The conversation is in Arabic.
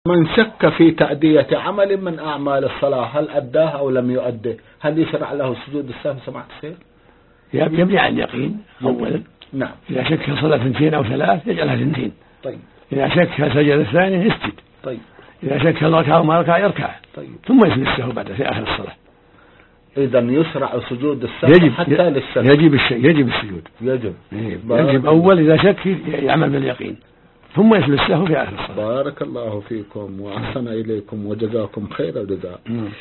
من شك في تأدية عمل من أعمال الصلاة هل أداه أو لم يؤده، هل يشرع له سجود السهو سماحة الشيخ؟ يبني على اليقين أولا. نعم. إذا شك صلاة 2 أو 3 يجعلها 2. طيب. إذا شك سجد الثاني يسجد. طيب. إذا شك الركعة أو ما ركع يركع. طيب. ثم يسجد السهو بعد في آخر الصلاة. إذا يشرع سجود السهو حتى للسهو. يجب السجود. يجب أول إذا شك يعمل باليقين ثم يسجد السهو في آخر الصلاة. بارك الله فيكم وأحسن إليكم وجزاكم خير الجزاء.